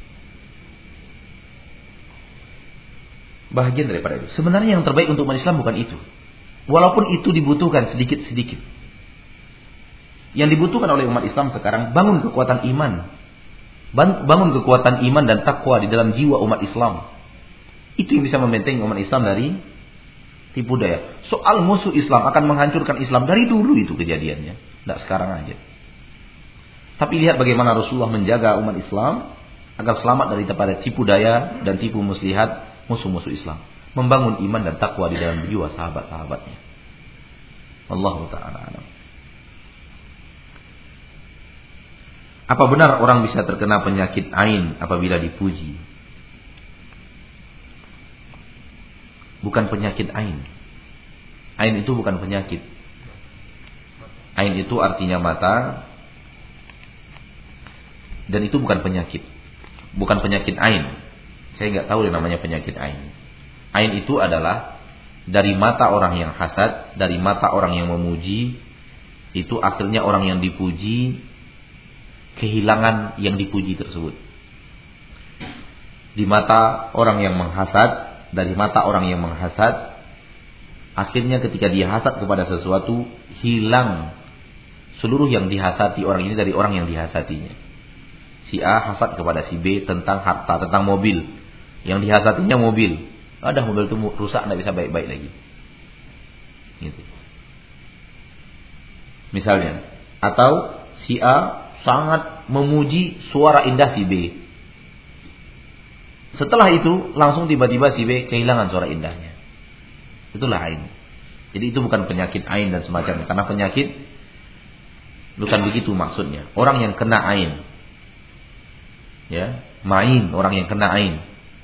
Bahagian daripada itu. Sebenarnya yang terbaik untuk umat Islam bukan itu. Walaupun itu dibutuhkan sedikit-sedikit. Yang dibutuhkan oleh umat Islam sekarang, bangun kekuatan iman. Bangun kekuatan iman dan takwa di dalam jiwa umat Islam. Itu yang bisa membentengi umat Islam dari tipu daya. Soal musuh Islam akan menghancurkan Islam dari dulu itu kejadiannya. Tidak sekarang aja. Tapi lihat bagaimana Rasulullah menjaga umat Islam agar selamat dari daripada tipu daya dan tipu muslihat musuh-musuh Islam. Membangun iman dan takwa di dalam jiwa sahabat-sahabatnya. Wallahu ta'ala alam. Apa benar orang bisa terkena penyakit ain apabila dipuji? Bukan penyakit ain. Ain itu bukan penyakit. Ain itu artinya mata. Dan itu bukan penyakit. Bukan penyakit ain. Saya nggak tahu yang namanya penyakit ain. Ain itu adalah dari mata orang yang hasad, dari mata orang yang memuji, itu akhirnya orang yang dipuji kehilangan yang dipuji tersebut. Di mata orang yang menghasad, dari mata orang yang menghasad, akhirnya ketika dia hasad kepada sesuatu, hilang seluruh yang dihasati orang ini dari orang yang dihasatinya. Si A hasad kepada si B tentang harta, tentang mobil. Yang dihasatinya mobil. Ada mobil itu rusak, tidak bisa baik-baik lagi. Gitu. Misalnya, atau si A sangat memuji suara indah si B. Setelah itu langsung tiba-tiba si B kehilangan suara indahnya. Itulah ain. Jadi itu bukan penyakit ain dan semacamnya. Karena penyakit bukan begitu maksudnya. Orang yang kena ain, ya, main, orang yang kena ain.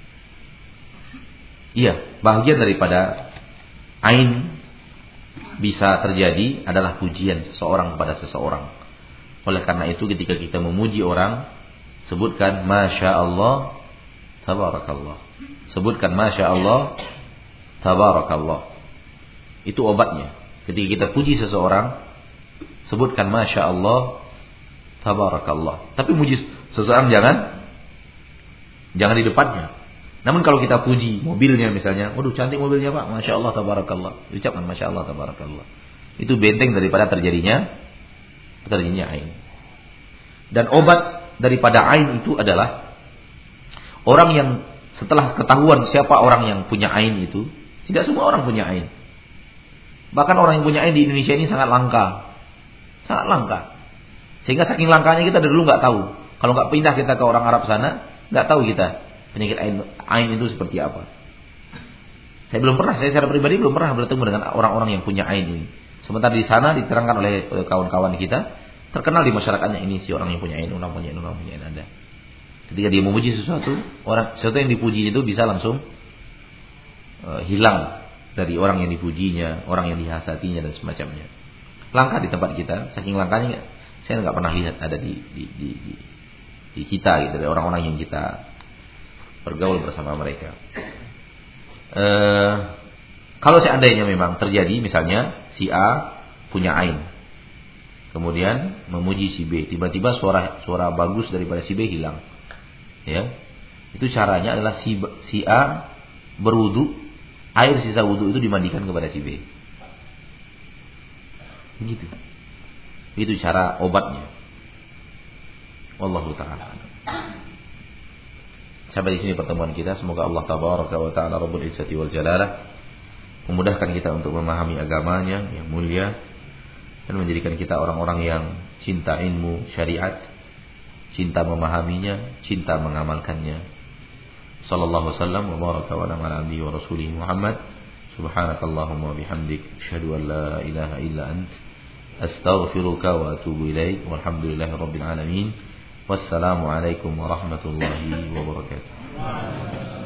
Iya, bahagian daripada ain bisa terjadi adalah pujian seseorang kepada seseorang. Oleh karena itu ketika kita memuji orang, sebutkan Masya Allah, Tabarakallah. Sebutkan Masya Allah, Tabarakallah. Itu obatnya. Ketika kita puji seseorang, sebutkan Masya Allah, Tabarakallah. Tapi muji seseorang jangan Jangan di depannya. Namun kalau kita puji mobilnya misalnya, waduh cantik mobilnya Pak, Masya Allah, Tabarakallah. Ucapkan Masya Allah, Tabarakallah. Itu benteng daripada terjadinya terjadinya ain. Dan obat daripada ain itu adalah orang yang setelah ketahuan siapa orang yang punya ain itu, tidak semua orang punya ain. Bahkan orang yang punya ain di Indonesia ini sangat langka. Sangat langka. Sehingga saking langkanya kita dari dulu nggak tahu. Kalau nggak pindah kita ke orang Arab sana, nggak tahu kita penyakit ain, ain itu seperti apa. Saya belum pernah, saya secara pribadi belum pernah bertemu dengan orang-orang yang punya ain ini. Sementara di sana diterangkan oleh kawan-kawan kita, terkenal di masyarakatnya ini si orang yang punya ain, orang punya ain, orang punya ain ada. Ketika dia memuji sesuatu, orang sesuatu yang dipuji itu bisa langsung uh, hilang dari orang yang dipujinya, orang yang dihasatinya dan semacamnya. Langka di tempat kita, saking langkanya saya nggak pernah lihat ada di di di, di, di kita gitu, dari orang-orang yang kita bergaul bersama mereka. Uh, kalau seandainya memang terjadi misalnya si A punya ain, kemudian memuji si B, tiba-tiba suara suara bagus daripada si B hilang, ya, itu caranya adalah si si A berwudu, air sisa wudu itu dimandikan kepada si B, begitu. Itu cara obatnya. Wallahu ta'ala. Sampai di sini pertemuan kita. Semoga Allah tabaraka wa ta'ala Rabbul Izzati wal Jalalah memudahkan kita untuk memahami agamanya yang mulia dan menjadikan kita orang-orang yang cinta ilmu syariat, cinta memahaminya, cinta mengamalkannya. Sallallahu wasallam wa baraka wa ala nabihi wa rasulih Muhammad. Subhanakallahumma wa bihamdik, asyhadu an la ilaha illa ant, astaghfiruka wa atubu ilaik. Walhamdulillahi rabbil alamin. Wassalamu alaikum warahmatullahi wabarakatuh.